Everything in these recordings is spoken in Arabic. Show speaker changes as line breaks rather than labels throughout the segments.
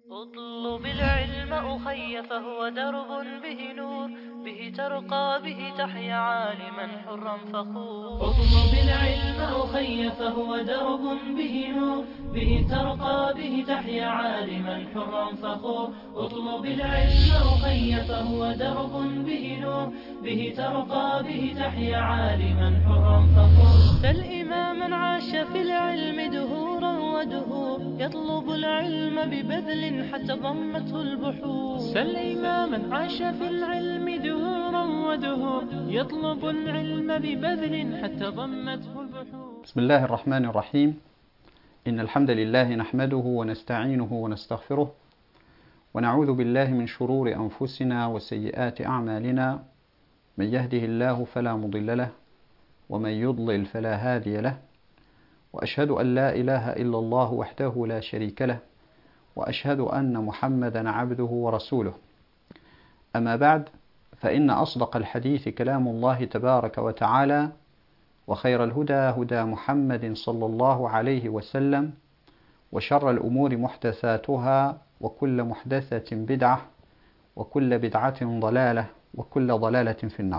اطلب العلم أخي فهو درب به نور، به ترقى به تحيا عالما حرا فخور. اطلب العلم أخي فهو درب به نور، به ترقى به تحيا عالما حرا فخور. اطلب العلم أخي فهو درب به نور، به ترقى به تحيا عالما حرا فخور. سل إماما عاش في العلم دهورا ودهور، يطلب العلم ببذل حتى ضمته البحور. سل إماما عاش في العلم دهورا ودهور، يطلب العلم ببذل حتى ضمته البحور.
بسم الله الرحمن الرحيم. إن الحمد لله نحمده ونستعينه ونستغفره، ونعوذ بالله من شرور أنفسنا وسيئات أعمالنا. من يهده الله فلا مضل له، ومن يضلل فلا هادي له. وأشهد أن لا إله إلا الله وحده لا شريك له، وأشهد أن محمدا عبده ورسوله. أما بعد، فإن أصدق الحديث كلام الله تبارك وتعالى، وخير الهدى هدى محمد صلى الله عليه وسلم، وشر الأمور محدثاتها، وكل محدثة بدعة، وكل بدعة ضلالة، وكل ضلالة في النار.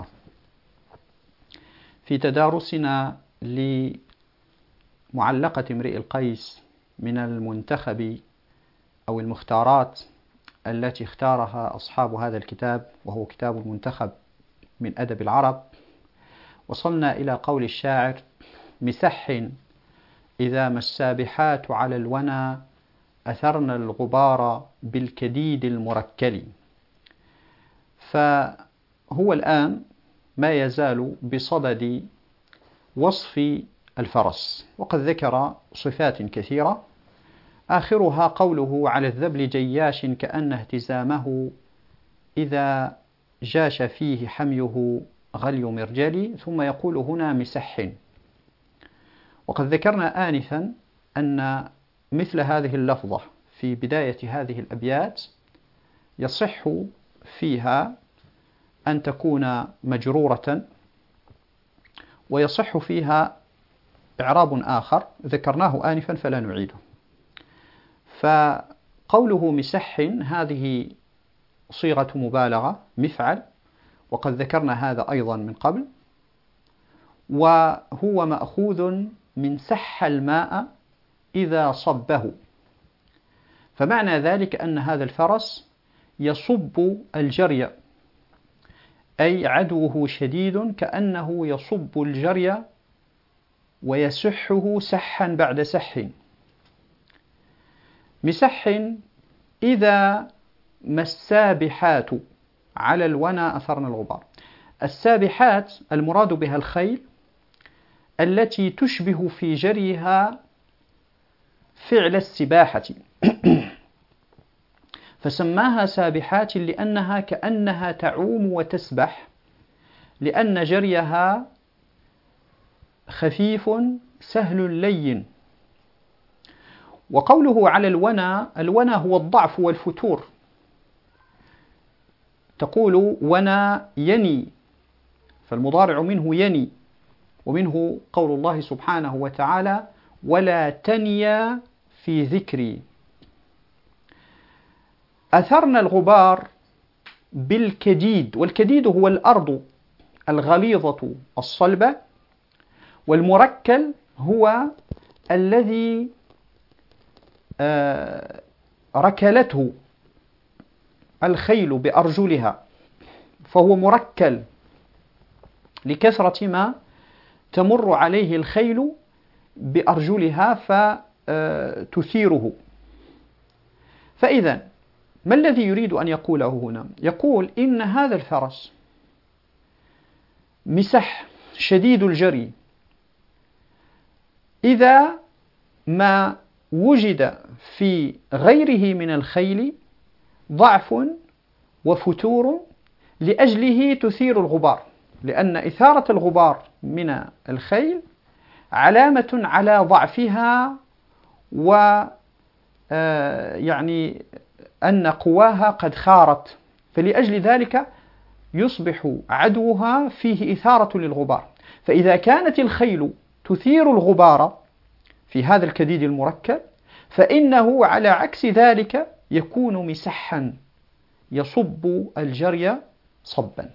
في تدارسنا لمعلقة امرئ القيس من المنتخب أو المختارات التي اختارها أصحاب هذا الكتاب، وهو كتاب المنتخب من أدب العرب، وصلنا إلى قول الشاعر: مسح إذا ما السابحات على الونى، أثرن الغبار بالكديد المركل. فهو الآن ما يزال بصدد وصف الفرس، وقد ذكر صفات كثيرة، آخرها قوله: على الذبل جياش كأن اهتزامه، إذا جاش فيه حميه غلي مرجلي. ثم يقول هنا مسح. وقد ذكرنا آنفا أن مثل هذه اللفظة في بداية هذه الأبيات يصح فيها أن تكون مجرورة، ويصح فيها إعراب آخر ذكرناه آنفا فلا نعيده. فقوله مسح هذه صيغة مبالغة، مفعل، وقد ذكرنا هذا أيضا من قبل، وهو مأخوذ من سح الماء إذا صبه. فمعنى ذلك أن هذا الفرس يصب الجري، أي عدوه شديد كأنه يصب الجري ويسحه سحا بعد سح. مسح إذا ما السابحات على الونى أثرن الغبار. السابحات المراد بها الخيل التي تشبه في جريها فعل السباحة فسماها سابحات لأنها كأنها تعوم وتسبح، لأن جريها خفيف سهل لين. وقوله على الونى، الونى هو الضعف والفتور. تقول ونى يني، فالمضارع منه يني، ومنه قول الله سبحانه وتعالى: ولا تنيا في ذكري. أثرنا الغبار بالكديد، والكديد هو الأرض الغليظة الصلبة، والمركل هو الذي ركلته الخيل بأرجلها، فهو مركل لكثرة ما تمر عليه الخيل بأرجلها فتثيره. فإذا ما الذي يريد أن يقوله هنا؟ يقول إن هذا الفرس مسح شديد الجري إذا ما وجد في غيره من الخيل ضعف وفتور، لأجله تثير الغبار، لأن إثارة الغبار من الخيل علامة على ضعفها، يعني أن قواها قد خارت، فلأجل ذلك يصبح عدوها فيه إثارة للغبار. فإذا كانت الخيل تثير الغبار في هذا الكديد المركب، فإنه على عكس ذلك يكون مسحا يصب الجري صبا.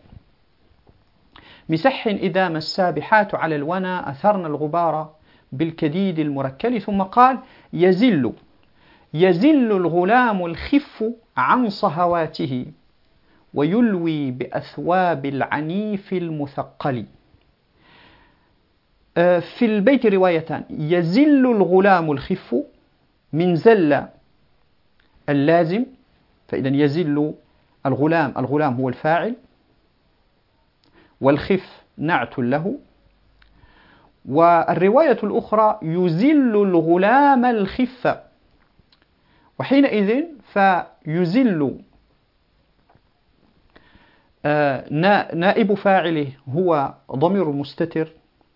مسح إذا ما السابحات على الونا أثرن الغبار بالكديد المركل. ثم قال يزل الغلام الخف عن صهواته ويلوي بأثواب العنيف المثقل. في البيت روايتان: يزل الغلام الخف، من زل اللازم، فإذا يزل الغلام هو الفاعل، والخف نعت له. والرواية الأخرى يزل الغلام الخف، وحينئذ فيزل نائب فاعله هو ضمير مستتر،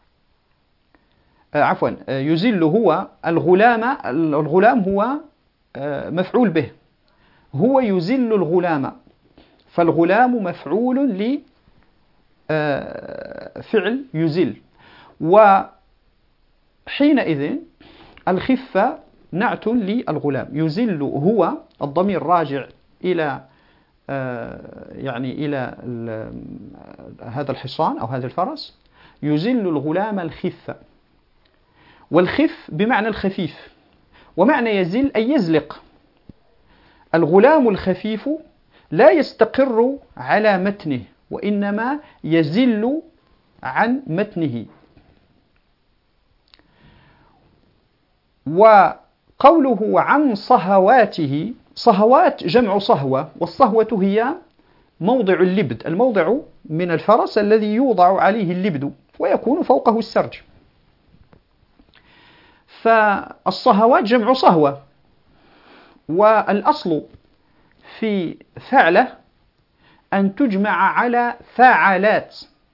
يزل هو الغلام هو مفعول به، هو يزل الغلام، فالغلام مفعول لفعل يزل. وحينئذ الخفة نعت للغلام. يزل هو الضمير راجع إلى إلى هذا الحصان أو هذا الفرس. يزل الغلام الخفة، والخف بمعنى الخفيف، ومعنى يزل أي يزلق. الغلام الخفيف لا يستقر على متنه، وإنما يزل عن متنه. وقوله عن صهواته، صهوات جمع صهوة، والصهوة هي موضع اللبد، الموضع من الفرس الذي يوضع عليه اللبد ويكون فوقه السرج. فالصهوات جمع صهوة، والأصل في فعلة أن تجمع على فاعلات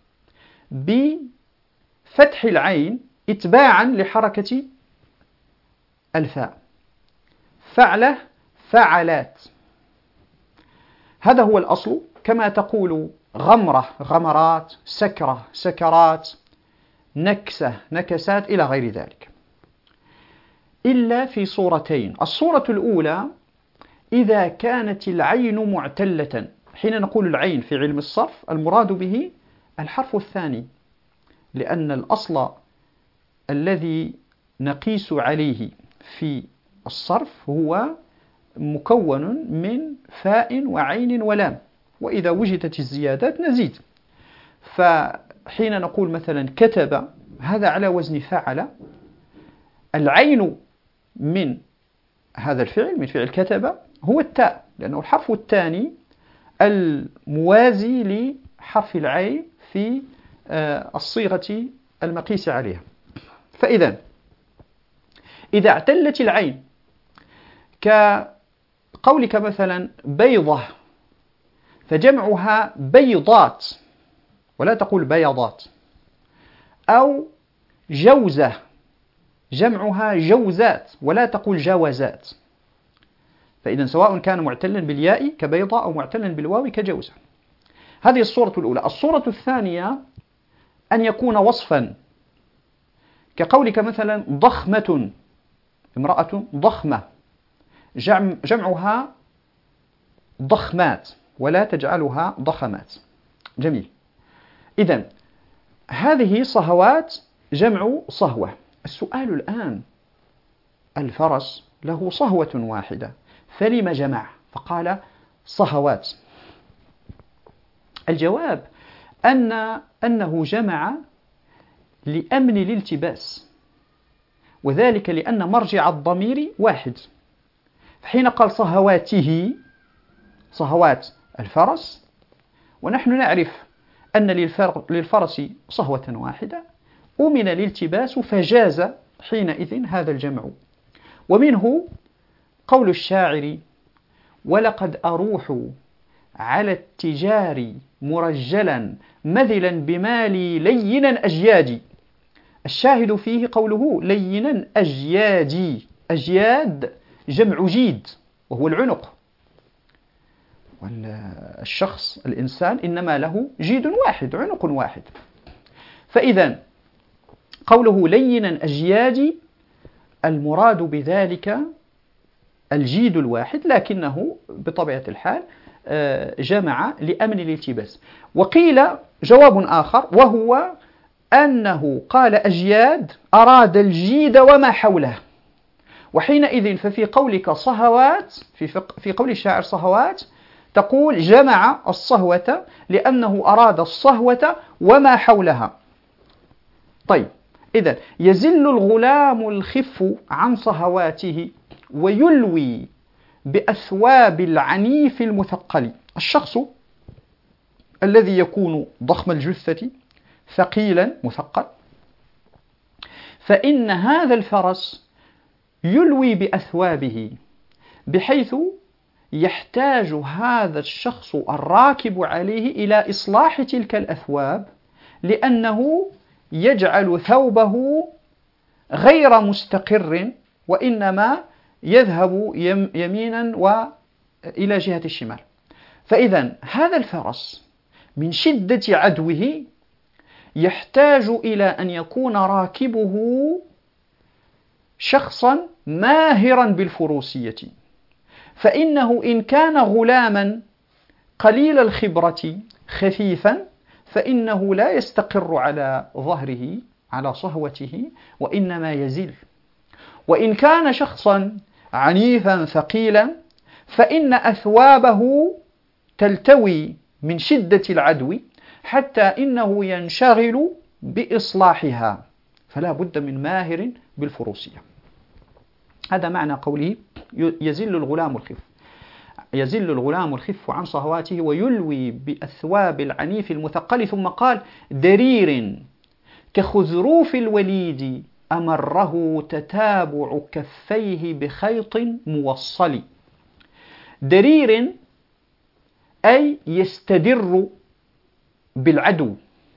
بفتح العين إتباعا لحركة الفاء. فعلة فعلات، هذا هو الأصل. كما تقول غمرة غمرات، سكرة سكرات، نكسة نكسات، إلى غير ذلك، إلا في صورتين. الصورة الأولى إذا كانت العين معتلة. حين نقول العين في علم الصرف المراد به الحرف الثاني، لأن الأصل الذي نقيس عليه في الصرف هو مكون من فاء وعين ولام، وإذا وجدت الزيادات نزيد. فحين نقول مثلا كتب، هذا على وزن فعل. العين من هذا الفعل، من فعل كتب، هو التاء، لأنه الحرف الثاني الموازي لحرف العين في الصيغة المقيس عليها. فإذا إذا اعتلت العين كقولك مثلا بيضة، فجمعها بيضات ولا تقول بيضات، أو جوزة جمعها جوزات ولا تقول جوزات. فإذا سواء كان معتلا بالياء كبيضة أو معتلا بالواو كجوزة. هذه الصورة الأولى. الصورة الثانية أن يكون وصفا، كقولك مثلا ضخمة، امرأة ضخمة، جمعها ضخمات ولا تجعلها ضخمات. جميل. إذن هذه صهوات جمع صهوة. السؤال الآن: الفرس له صهوة واحدة، فلم جمع فقال صهوات؟ الجواب أنه جمع لأمن الالتباس، وذلك لأن مرجع الضمير واحد. فحين قال صهواته، صهوات الفرس، ونحن نعرف أن للفرس صهوة واحدة، أمن الالتباس فجاز حينئذ هذا الجمع. ومنه قول الشاعر: ولقد أروح على التجار مرجلا مذلا بمالي لينا أجيادي. الشاهد فيه قوله لينا أجيادي. أجياد جمع جيد وهو العنق، والشخص الإنسان إنما له جيد واحد، عنق واحد. فإذا قوله لينا أجيادي المراد بذلك الجيد الواحد، لكنه بطبيعة الحال جمع لأمن الالتباس. وقيل جواب آخر، وهو أنه قال أجياد أراد الجيد وما حوله. وحينئذ ففي قولك صهوات، في قول الشاعر صهوات، تقول جمع الصهوة لأنه أراد الصهوة وما حولها. طيب، إذن يزل الغلام الخف عن صهواته ويلوي بأثواب العنيف المثقل. الشخص الذي يكون ضخم الجثة ثقيلا مثقل، فإن هذا الفرس يلوي بأثوابه، بحيث يحتاج هذا الشخص الراكب عليه إلى إصلاح تلك الأثواب، لأنه يجعل ثوبه غير مستقر، وإنما يذهب يمينا وإلى جهة الشمال. فإذا هذا الفرس من شدة عدوه يحتاج إلى أن يكون راكبه شخصا ماهرا بالفروسية، فإنه إن كان غلاما قليل الخبرة خفيفا فإنه لا يستقر على ظهره على صهوته، وإنما يزل. وإن كان شخصا عنيفا ثقيلا فإن أثوابه تلتوي من شدة العدو حتى إنه ينشغل بإصلاحها، فلا بد من ماهر بالفروسية. هذا معنى قوله يزل الغلام الخف. يزل الغلام الخف عن صهواته ويلوي بأثواب العنيف المثقل. ثم قال درير كخزروف الوليد أمره تتابع كفيه بخيط موصل. درير أي يستدر بالعدو.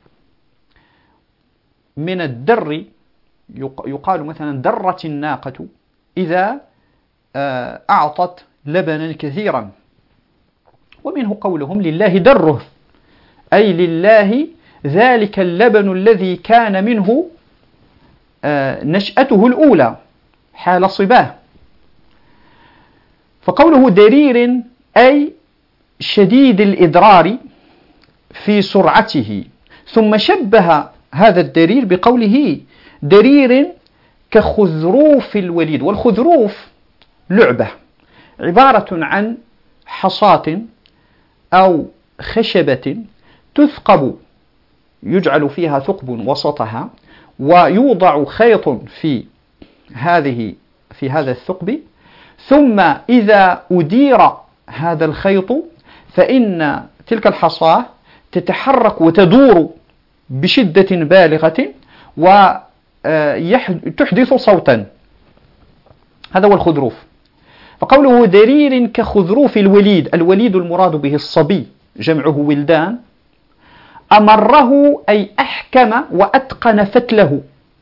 من الدر يقال مثلا درت الناقة إذا أعطت لبنا كثيرا، ومنه قولهم لله دره، أي لله ذلك اللبن الذي كان منه نشأته الأولى حال صباه. فقوله درير أي شديد الإدرار في سرعته. ثم شبه هذا الدرير بقوله درير كخذروف الوليد. والخذروف لعبة عبارة عن حصاة أو خشبة تثقب، يجعل فيها ثقب وسطها، ويوضع خيط في هذا الثقب، ثم إذا أدير هذا الخيط فإن تلك الحصاة تتحرك وتدور بشدة بالغة وتحدث صوتا. هذا هو الخذروف. فقوله درير كخذروف الوليد، الوليد المراد به الصبي، جمعه ولدان. أمره أي أحكم وأتقن فتله.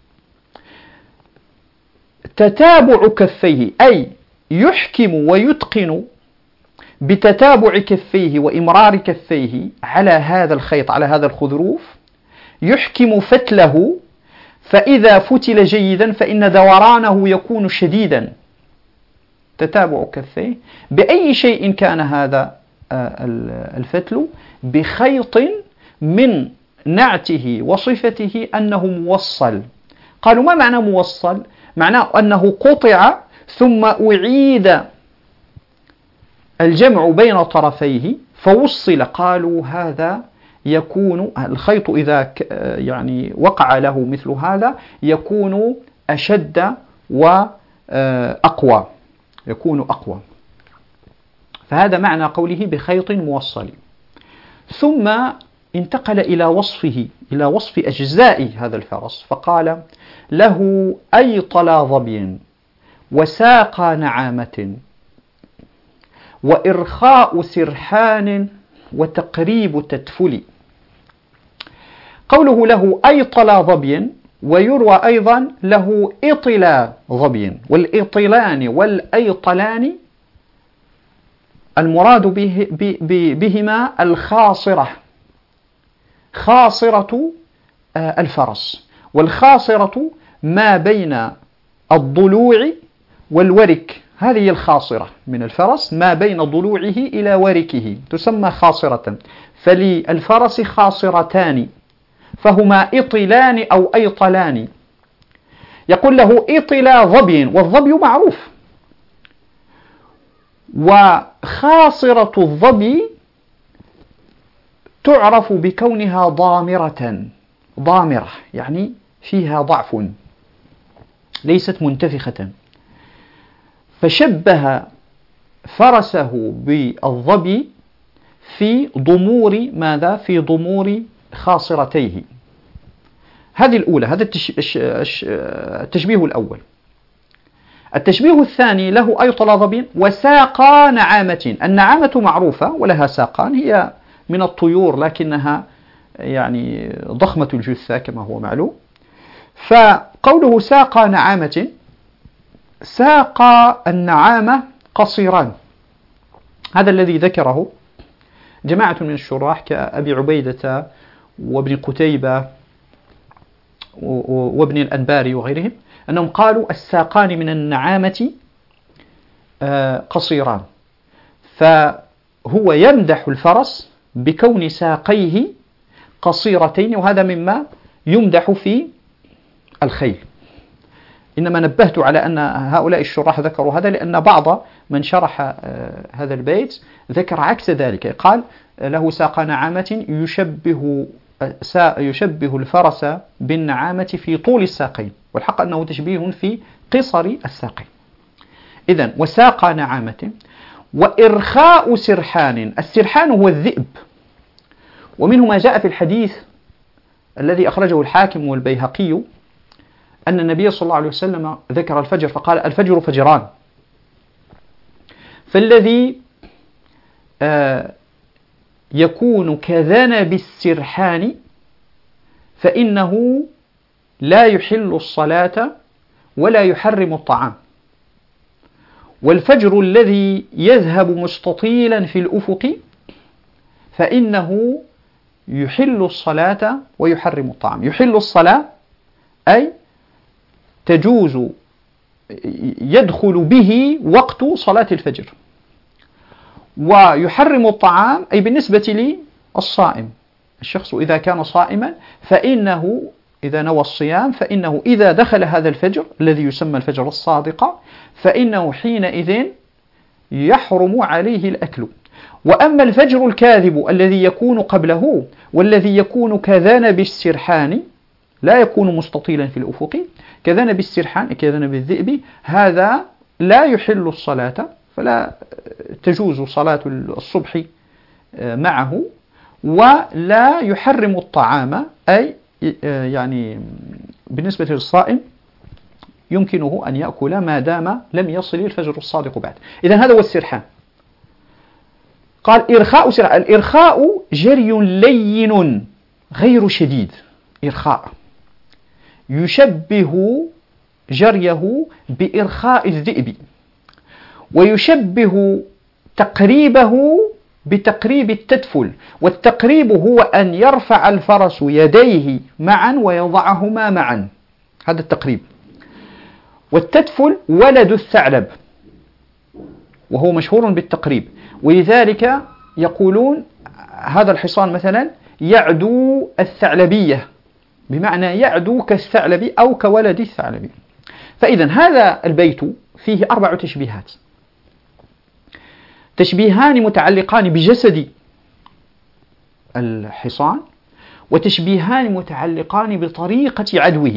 تتابع كفيه أي يحكم ويتقن بتتابع كفيه وإمرار كفيه على هذا الخيط، على هذا الخذروف، يحكم فتله، فإذا فتل جيدا فإن دورانه يكون شديدا. تتابع كفيه بأي شيء كان هذا الفتل، بخيط من نعته وصفته أنه موصل. قالوا ما معنى موصل؟ معناه أنه قطع ثم أعيد الجمع بين طرفيه فوصل. قالوا هذا يكون الخيط إذا يعني وقع له مثل هذا يكون أشد وأقوى، يكون أقوى. فهذا معنى قوله بخيط موصل. ثم انتقل إلى وصفه، إلى وصف أجزاء هذا الفرس، فقال له أيطل ظبي وساق نعامة وإرخاء سرحان وتقريب تتفل. قوله له أيطل ظبي، ويروى أيضا له إطلا ظبي. والإطلان والأيطلان المراد بهما الخاصرة، خاصرة الفرس. والخاصرة ما بين الضلوع والورك، هذه الخاصرة من الفرس ما بين ضلوعه إلى وركه تسمى خاصرة. فللفرس خاصرتان فهما إطلان أو أيطلان. يقول له إطلا ظبي، والظبي معروف. وخاصرة الظبي تعرف بكونها ضامرة يعني فيها ضعف ليست منتفخة. فشبه فرسه بالظبي في ضمور ماذا؟ في ضمور خاصرتيه. هذه الأولى، هذا التشبيه الأول. التشبيه الثاني له أيطل ظبي وساقا نعامة. النعامة معروفة ولها ساقان، هي من الطيور لكنها يعني ضخمة الجثة كما هو معلوم. فقوله ساقا نعامة، ساقا النعامة قصيران. هذا الذي ذكره جماعة من الشراح كأبي عبيدة وابن قتيبة وابن الأنباري وغيرهم، أنهم قالوا الساقان من النعامة قصيران. فهو يمدح الفرس بكون ساقيه قصيرتين، وهذا مما يمدح في الخيل. إنما نبهت على أن هؤلاء الشراح ذكروا هذا لأن بعض من شرح هذا البيت ذكر عكس ذلك، قال له ساق نعامة يشبه الفرس بالنعامة في طول الساقين، والحق أنه تشبيه في قصر الساقين. إذن وساق نعامة. وإرخاء سرحان. السرحان هو الذئب، ومنه ما جاء في الحديث الذي أخرجه الحاكم والبيهقي أن النبي صلى الله عليه وسلم ذكر الفجر فقال الفجر فجران، فالذي يكون كذنب السرحان فإنه لا يحل الصلاة ولا يحرم الطعام، والفجر الذي يذهب مستطيلا في الأفق فإنه يحل الصلاة ويحرم الطعام. يحل الصلاة أي تجوز يدخل به وقت صلاة الفجر، ويحرم الطعام أي بالنسبة للصائم. الشخص إذا كان صائما فإنه إذا نوى الصيام فإنه إذا دخل هذا الفجر الذي يسمى الفجر الصادق فإنه حينئذ يحرم عليه الأكل. وأما الفجر الكاذب الذي يكون قبله والذي يكون كذنب السرحان لا يكون مستطيلا في الأفق كذنب السرحان كذنب الذئب، هذا لا يحل الصلاة فلا تجوز صلاة الصبح معه، ولا يحرم الطعام أي يعني بالنسبة للصائم يمكنه أن يأكل ما دام لم يصل الفجر الصادق بعد. إذن هذا هو السرحان. قال إرخاء سرحان. الإرخاء جري لين غير شديد، إرخاء يشبه جريه بإرخاء الذئب، ويشبه تقريبه بتقريب التدفل. والتقريب هو أن يرفع الفرس يديه معا ويضعهما معا، هذا التقريب. والتدفل ولد الثعلب وهو مشهور بالتقريب، ولذلك يقولون هذا الحصان مثلا يعدو الثعلبية، بمعنى يعدو كالثعلب أو كولد الثعلب. فإذا هذا البيت فيه 4 تشبيهات، تشبيهان متعلقان بجسد الحصان، وتشبيهان متعلقان بطريقة عدوه.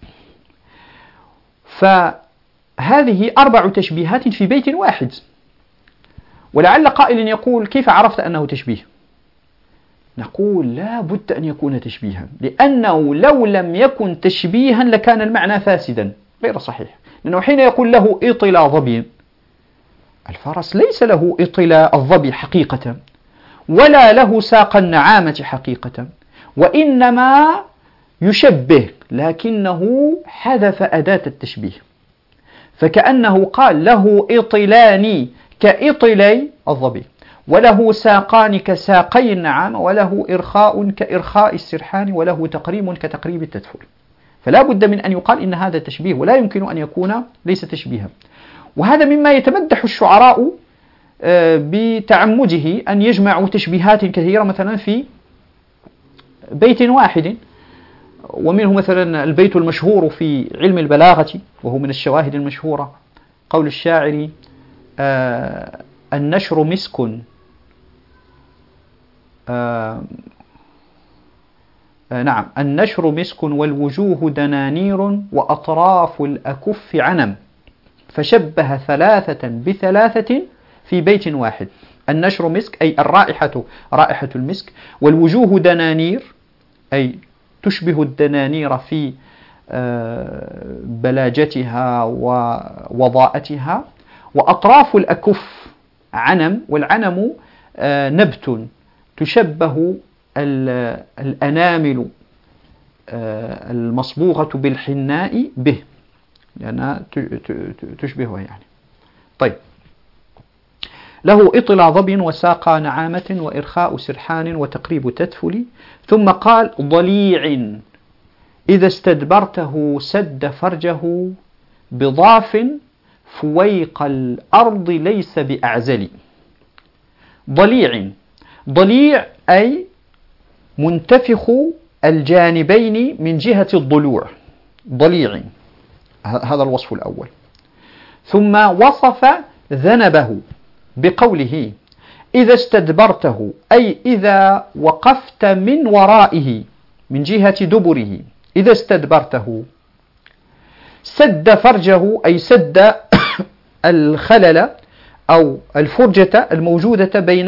فهذه 4 تشبيهات في بيت واحد. ولعل قائل يقول كيف عرفت أنه تشبيه؟ نقول لا بد أن يكون تشبيها، لأنه لو لم يكن تشبيها لكان المعنى فاسدا غير صحيح. لأنه حين يقول له إطلا ظبي، الفرس ليس له إطلا الظبي حقيقة، ولا له ساق النعامة حقيقة، وإنما يشبه، لكنه حذف أداة التشبيه، فكأنه قال له إطلان كإطلي الظبي، وله ساقان كساقي النعام، وله إرخاء كإرخاء السرحان، وله تقريب كتقريب التدفل. فلا بد من أن يقال إن هذا تشبيه، ولا يمكن أن يكون ليس تشبيها. وهذا مما يتمدح الشعراء بتعمده أن يجمعوا تشبيهات كثيرة مثلا في بيت واحد. ومنه مثلا البيت المشهور في علم البلاغة، وهو من الشواهد المشهورة، قول الشاعر: النشر مسك نعم، النشر مسك والوجوه دنانير وأطراف الأكف عنم، فشبه ثلاثة بثلاثة في بيت واحد. النشر مسك أي الرائحة رائحة المسك، والوجوه دنانير أي تشبه الدنانير في بلاجتها ووضاءتها، وأطراف الأكف عنم، والعنم نبت تشبه الأنامل المصبوغة بالحناء به، لأنها تشبهها يعني. طيب، له إطل ظبي وساقى نعامة وإرخاء سرحان وتقريب تدفل. ثم قال: ضليع إذا استدبرته سد فرجه بضاف فويق الأرض ليس بأعزل. ضليع أي منتفخ الجانبين من جهة الضلوع، ضليع، هذا الوصف الأول. ثم وصف ذنبه بقوله: إذا استدبرته أي إذا وقفت من ورائه من جهة دبره، إذا استدبرته. سد فرجه أي سد الخلل أو الفرجة الموجودة بين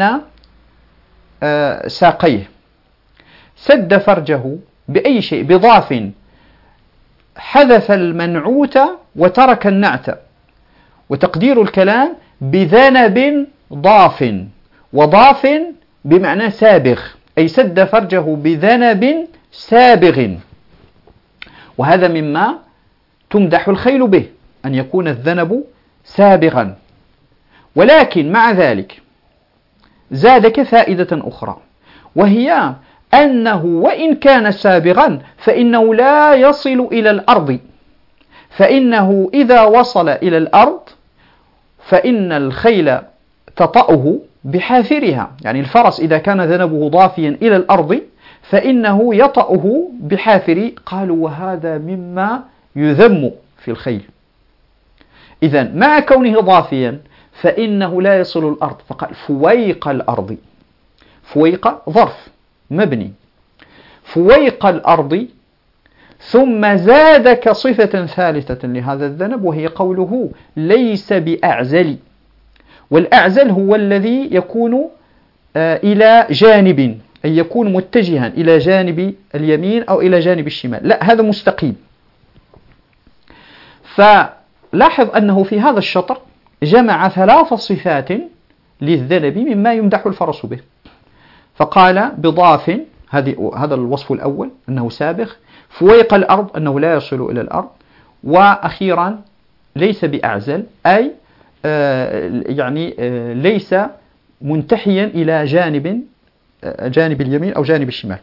ساقيه. سد فرجه بأي شيء؟ بضاف، حذف المنعوت وترك النعت، وتقدير الكلام بذنب ضاف، وضاف بمعنى سابغ، أي سد فرجه بذنب سابغ. وهذا مما تمدح الخيل به، أن يكون الذنب سابغا. ولكن مع ذلك زادك فائدة أخرى، وهي أنه وإن كان سابغا فإنه لا يصل إلى الأرض، فإنه إذا وصل إلى الأرض فإن الخيل تطأه بحافرها، يعني الفرس إذا كان ذنبه ضافيا إلى الأرض فإنه يطأه بحافر. قالوا: وهذا مما يذم في الخيل. إذن مع كونه ضافيا فإنه لا يصل الأرض، فقال فويق الأرض. فويق ظرف مبني، فويق الأرض. ثم زادك صفة ثالثة لهذا الذنب، وهي قوله: ليس بأعزل. والأعزل هو الذي يكون إلى جانب، أي يكون متجها إلى جانب اليمين أو إلى جانب الشمال، لا، هذا مستقيم. فلاحظ أنه في هذا الشطر جمع 3 صفات للذنب مما يمدح الفرس به. فقال: بضاف، هذا الوصف الأول أنه سابغ. فويق الأرض أنه لا يصل إلى الأرض. وأخيرا ليس بأعزل، أي يعني ليس منتحيا إلى جانب اليمين أو جانب الشمال.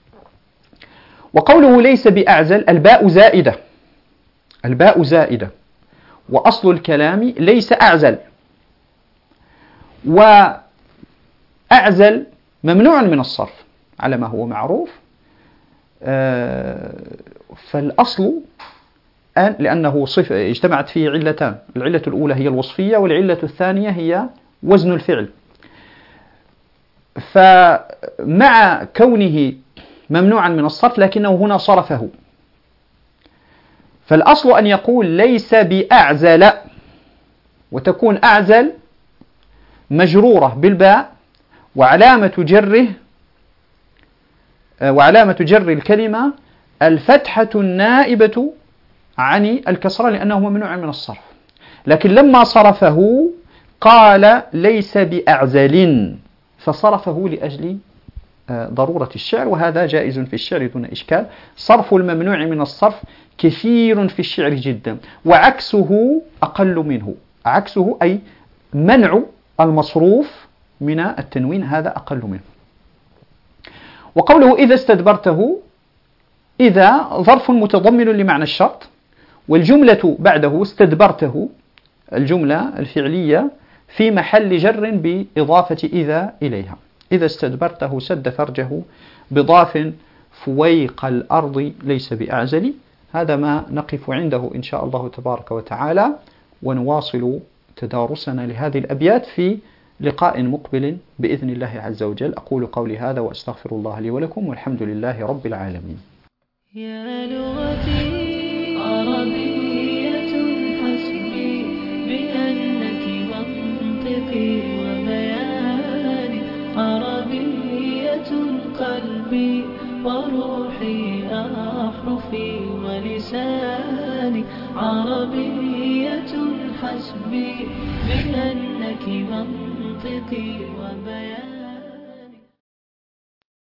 وقوله ليس بأعزل، الباء زائدة، الباء زائدة، وأصل الكلام ليس أعزل. وأعزل ممنوع من الصرف على ما هو معروف. فالأصل لأنه صفة اجتمعت فيه علتان، العلة الأولى هي الوصفية، والعلة الثانية هي وزن الفعل. فمع كونه ممنوعا من الصرف لكنه هنا صرفه، فالأصل أن يقول ليس بأعزل، وتكون أعزل مجرورة بالباء، وعلامة جر الكلمة الفتحة النائبة عن الكسرة لأنه ممنوع من الصرف. لكن لما صرفه قال ليس بأعزل، فصرفه لأجل ضرورة الشعر، وهذا جائز في الشعر دون إشكال. صرف الممنوع من الصرف كثير في الشعر جدا، وعكسه أقل منه. عكسه أي منع المصروف من التنوين، هذا أقل منه. وقوله إذا استدبرته، إذا ظرف متضمن لمعنى الشرط، والجملة بعده استدبرته الجملة الفعلية في محل جر بإضافة إذا إليها. إذا استدبرته سد فرجه بضاف فويق الأرض ليس بأعزل. هذا ما نقف عنده إن شاء الله تبارك وتعالى، ونواصل تدارسنا لهذه الأبيات في لقاء مقبل بإذن الله عز وجل. أقول قولي هذا وأستغفر الله لي ولكم، والحمد لله رب العالمين.
يا لغتي عربية حسبي بأنك منطقي وبياني، عربية قلبي وروحي أحرفي ولساني، عربية حسبي بأنك منطقي وبياني.